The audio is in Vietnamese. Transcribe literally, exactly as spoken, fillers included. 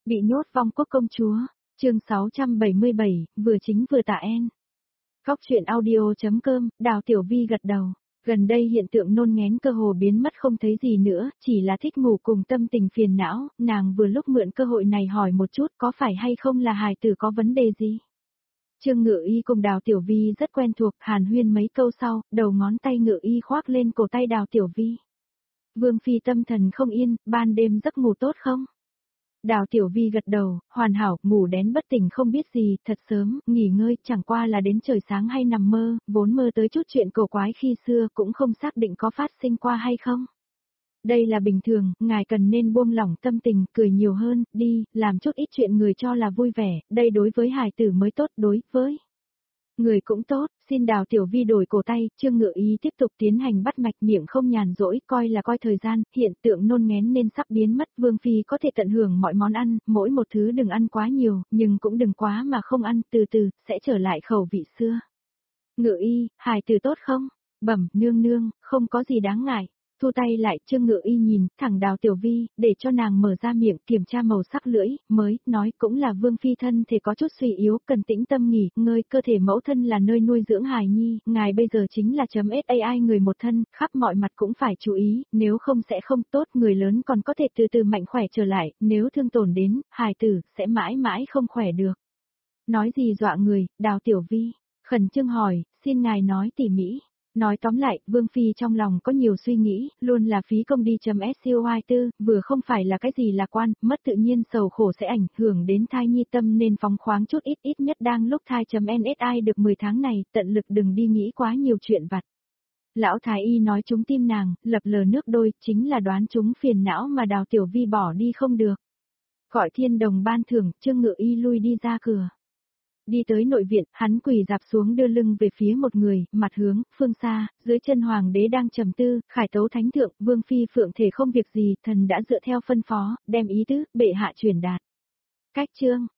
Bị nhốt vong quốc công chúa, chương sáu trăm bảy mươi bảy, vừa chính vừa tà en. Khóc chuyện audio.com, Đào Tiểu Vi gật đầu. Gần đây hiện tượng nôn ngén cơ hồ biến mất không thấy gì nữa, chỉ là thích ngủ cùng tâm tình phiền não, nàng vừa lúc mượn cơ hội này hỏi một chút có phải hay không là hài tử có vấn đề gì. Trương Ngự Y cùng Đào Tiểu Vi rất quen thuộc, hàn huyên mấy câu sau, đầu ngón tay Ngự Y khoác lên cổ tay Đào Tiểu Vi. Vương Phi tâm thần không yên, ban đêm giấc ngủ tốt không? Đào Tiểu Vi gật đầu, hoàn hảo, ngủ đến bất tỉnh không biết gì, thật sớm, nghỉ ngơi, chẳng qua là đến trời sáng hay nằm mơ, vốn mơ tới chút chuyện cổ quái khi xưa cũng không xác định có phát sinh qua hay không. Đây là bình thường, ngài cần nên buông lỏng tâm tình, cười nhiều hơn, đi, làm chút ít chuyện người cho là vui vẻ, đây đối với hài tử mới tốt, đối với người cũng tốt. Xin Đào Tiểu Vi đổi cổ tay, Trương Ngự Y tiếp tục tiến hành bắt mạch, miệng không nhàn rỗi, coi là coi thời gian, hiện tượng nôn ngén nên sắp biến mất, Vương Phi có thể tận hưởng mọi món ăn, mỗi một thứ đừng ăn quá nhiều, nhưng cũng đừng quá mà không ăn, từ từ, sẽ trở lại khẩu vị xưa. Ngự Y, hài tử tốt không? Bẩm, nương nương, không có gì đáng ngại. Thu tay lại, Trương Ngự Y nhìn thẳng Đào Tiểu Vi, để cho nàng mở ra miệng kiểm tra màu sắc lưỡi, mới, nói cũng là Vương Phi thân thể có chút suy yếu, cần tĩnh tâm nghỉ, ngơi, cơ thể mẫu thân là nơi nuôi dưỡng hài nhi, ngài bây giờ chính là chấm SAI người một thân, khắp mọi mặt cũng phải chú ý, nếu không sẽ không tốt, người lớn còn có thể từ từ mạnh khỏe trở lại, nếu thương tổn đến, hài tử, sẽ mãi mãi không khỏe được. Nói gì dọa người, Đào Tiểu Vi, khẩn trương hỏi, xin ngài nói tỉ mỉ. Nói tóm lại, Vương Phi trong lòng có nhiều suy nghĩ, luôn là phí công đi chấm SCOI tư, vừa không phải là cái gì lạc quan, mất tự nhiên sầu khổ sẽ ảnh hưởng đến thai nhi tâm nên phóng khoáng chút ít ít nhất đang lúc thai chấm en ét i được mười tháng này, tận lực đừng đi nghĩ quá nhiều chuyện vặt. Lão Thái Y nói chúng tim nàng, lập lờ nước đôi, chính là đoán chúng phiền não mà Đào Tiểu Vi bỏ đi không được. Gọi thiên đồng ban thưởng, Trương Ngự Y lui đi ra cửa. Đi tới nội viện, hắn quỳ dạp xuống đưa lưng về phía một người, mặt hướng, phương xa, dưới chân hoàng đế đang trầm tư, khải tấu thánh thượng, Vương Phi phượng thể không việc gì, thần đã dựa theo phân phó, đem ý tứ, bệ hạ truyền đạt. Cách chương,